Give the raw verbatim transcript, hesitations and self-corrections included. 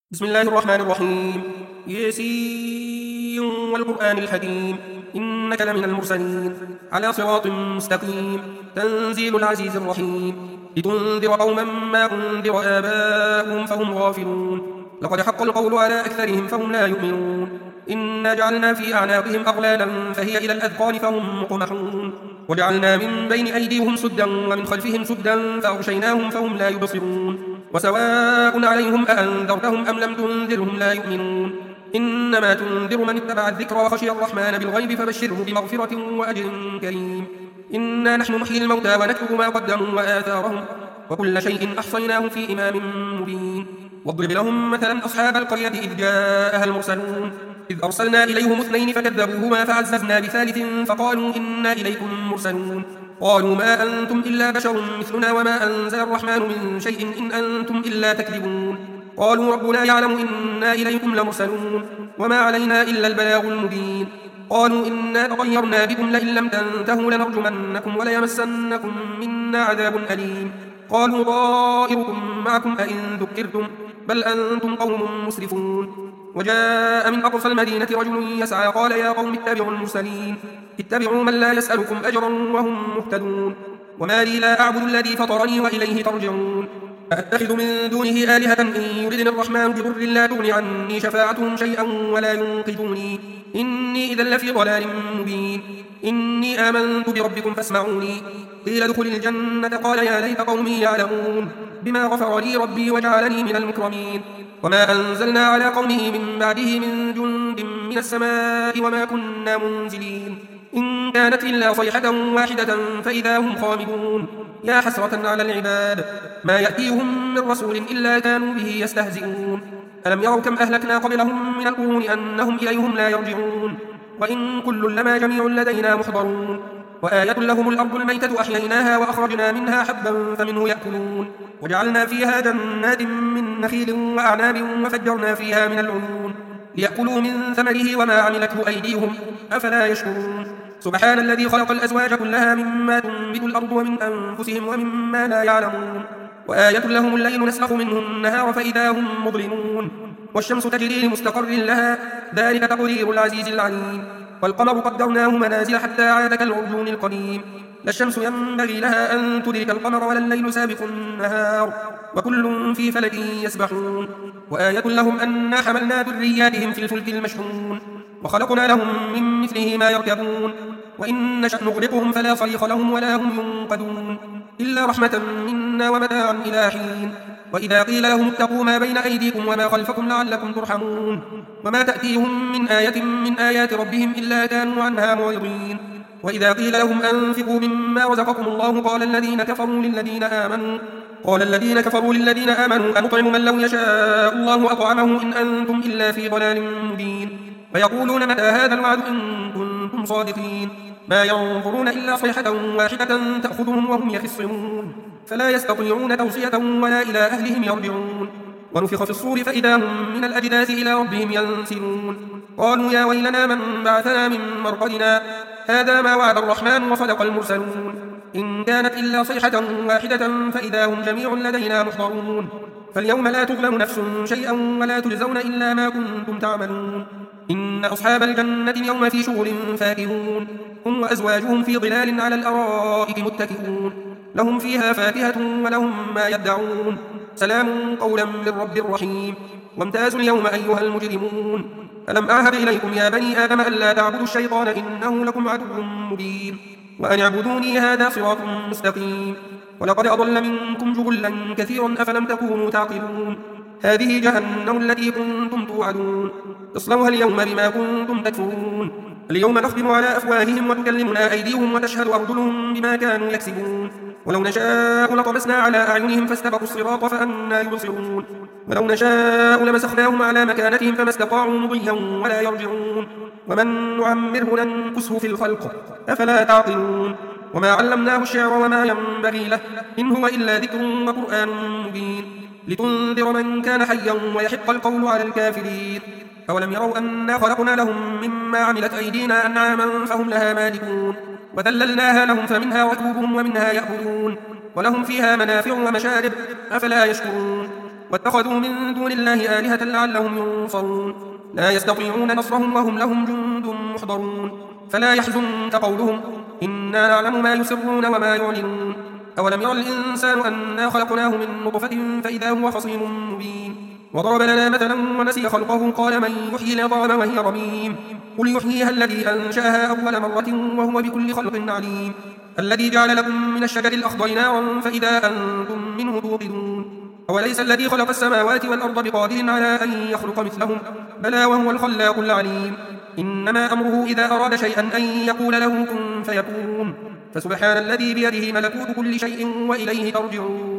بسم الله الرحمن الرحيم. ياسين والقرآن الحكيم إنك لمن المرسلين على صراط مستقيم تنزيل العزيز الرحيم لتنذر قوما ما أنذر آباؤهم فهم غافلون لقد حق القول على أكثرهم فهم لا يؤمنون إنا جعلنا في أعناقهم أغلالا فهي إلى الأذقان فهم مقمحون وجعلنا من بين أيديهم سدا ومن خلفهم سدا فأغشيناهم فهم لا يبصرون وسواء عليهم أأنذرتهم أم لم تنذرهم لا يؤمنون إنما تنذر من اتبع الذكر وخشي الرحمن بالغيب فبشره بمغفرة وأجر كريم. إنا نحن نحيي الموتى ونكتب ما قدموا وآثارهم وكل شيء أحصيناه في إمام مبين. واضرب لهم مثلا أصحاب القرية إذ جاءها المرسلون إذ أرسلنا إليهم اثنين فكذبوهما فعززنا بثالث فقالوا إنا إليكم مرسلون قالوا ما أنتم إلا بشر مثلنا وما أنزل الرحمن من شيء إن أنتم إلا تكذبون قالوا ربنا يعلم إنا إليكم لمرسلون وما علينا إلا البلاغ المبين. قالوا إنا تطيرنا بكم لئن لم تنتهوا لنرجمنكم وليمسنكم منا عذاب أليم. قالوا طائركم معكم أئن ذكرتم بل أنتم قوم مسرفون. وجاء من أقصى المدينة رجل يسعى قال يا قوم اتبعوا المرسلين اتبعوا من لا يسألكم أجرا وهم مهتدون. وما لي لا أعبد الذي فطرني وإليه ترجعون. أأتخذ من دونه آلهة إن يردني الرحمن بضر لا تغن عني شفاعتهم شيئا ولا ينقذوني إني إذا لفي ضلال مبين. إني آمنت بربكم فاسمعوني قيل ادخل الجنة قال يا ليت قومي يعلمون بما غفر لي ربي وجعلني من المكرمين. وما أنزلنا على قومه من بعده من جند من السماء وما كنا منزلين إن كانت إلا صيحة واحدة فإذا هم خامدون. يا حسرة على العباد ما يأتيهم من رسول إلا كانوا به يستهزئون. ألم يروا كم أهلكنا قبلهم من القرون أنهم إليهم لا يرجعون وإن كل لما جميع لدينا محضرون. وآية لهم الأرض الميتة أحييناها وأخرجنا منها حبا فمنه يأكلون وجعلنا فيها جنات من نخيل وأعناب وفجرنا فيها من العيون ليأكلوا من ثمره وما عملته أيديهم أفلا يشكرون. سبحان الذي خلق الأزواج كلها مما تنبت الأرض ومن أنفسهم ومما لا يعلمون. وآية لهم الليل نسلخ منه النهار فإذا هم مظلمون. والشمس تجري لمستقر لها ذلك تقدير العزيز العليم. والقمر قدرناه منازل حتى عاد كالعرجون القديم لا الشمس ينبغي لها أن تدرك القمر ولا الليل سابق النهار وكل في فلك يسبحون. وآية لهم أنا حملنا ذرياتهم في الفلك المشحون وخلقنا لهم من مثله ما يركبون وإن نشأ نغرقهم فلا صريخ لهم ولا هم ينقذون إلا رحمة منا ومتاعا إلى حين. وإذا قيل لهم اتقوا ما بين أيديكم وما خلفكم لعلكم ترحمون وما تأتيهم من آية من آيات ربهم إلا كانوا عنها معرضين. وإذا قيل لهم أنفقوا مما رزقكم الله قال الذين كفروا للذين آمنوا قال الذين كفروا للذين آمنوا أنطعم من لو يشاء الله أطعمه إن أنتم إلا في ضلال مبين. ويقولون متى هذا الوعد إن كنتم صادقين ما ينظرون إلا صيحة واحدة تأخذهم وهم يخصمون فلا يستطيعون توصية ولا إلى أهلهم يرجعون. ونفخ في الصور فإذا هم من الأجداث إلى ربهم ينسلون قالوا يا ويلنا من بعثنا من مرقدنا هذا ما وعد الرحمن وصدق المرسلون إن كانت إلا صيحة واحدة فإذا هم جميع لدينا محضرون. فاليوم لا تظلم نفس شيئا ولا تجزون إلا ما كنتم تعملون. إن أصحاب الجنة اليوم في شغل فاكهون هم وأزواجهم في ظلال على الأرائك متكئون لهم فيها فاكهة ولهم ما يدعون سلام قولا من رب رحيم. وامتازوا اليوم أيها المجرمون ألم أعهد إليكم يا بني آدم ألا تعبدوا الشيطان إنه لكم عدو مبين وأن اعبدوني هذا صراط مستقيم. ولقد أضل منكم جبلا كثيرا أفلم تكونوا تعقلون. هذه جهنم التي كنتم توعدون اصلوها اليوم بما كنتم تكفرون. اليوم نختم على أفواههم وتكلمنا أيديهم وتشهد أرجلهم بما كانوا يكسبون. ولو نشاء لطمسنا على أعينهم فاستبقوا الصراط فأنى يبصرون. ولو نشاء لمسخناهم على مكانتهم فما استطاعوا مضيا ولا يرجعون. ومن نعمره ننكسه في الخلق أفلا تعقلون. وما علمناه الشعر وما ينبغي له إن هو إلا ذكر وقرآن مبين لتنذر من كان حيا ويحق القول على الكافرين. أولم يروا أنا خلقنا لهم مما عملت أيدينا أنعاما فهم لها مالكون وذللناها لهم فمنها ركوبهم ومنها يأكلون ولهم فيها منافع ومشارب أفلا يشكرون. واتخذوا من دون الله آلهة لعلهم ينصرون لا يستطيعون نصرهم وهم لهم جند محضرون فلا يحزنك قولهم إنا نعلم ما يسرون وما يعلنون أولم ير الإنسان أنا خلقناه من نطفة فإذا هو خصيم مبين وضرب لنا مثلا ونسي خلقه قال من يحيي العظام وهي رميم قل يحييها الذي أنشأها أول مرة وهو بكل خلق عليم الذي جعل لكم من الشجر الأخضر نارا فإذا أنتم منه توقدون أوليس الذي خلق السماوات والأرض بقادر على أن يخلق مثلهم بلى وهو الخلاق العليم إنما أمره إذا أراد شيئا أن يقول له كن فيكون فسبحان الذي بيده ملكوت كل شيء وإليه ترجعون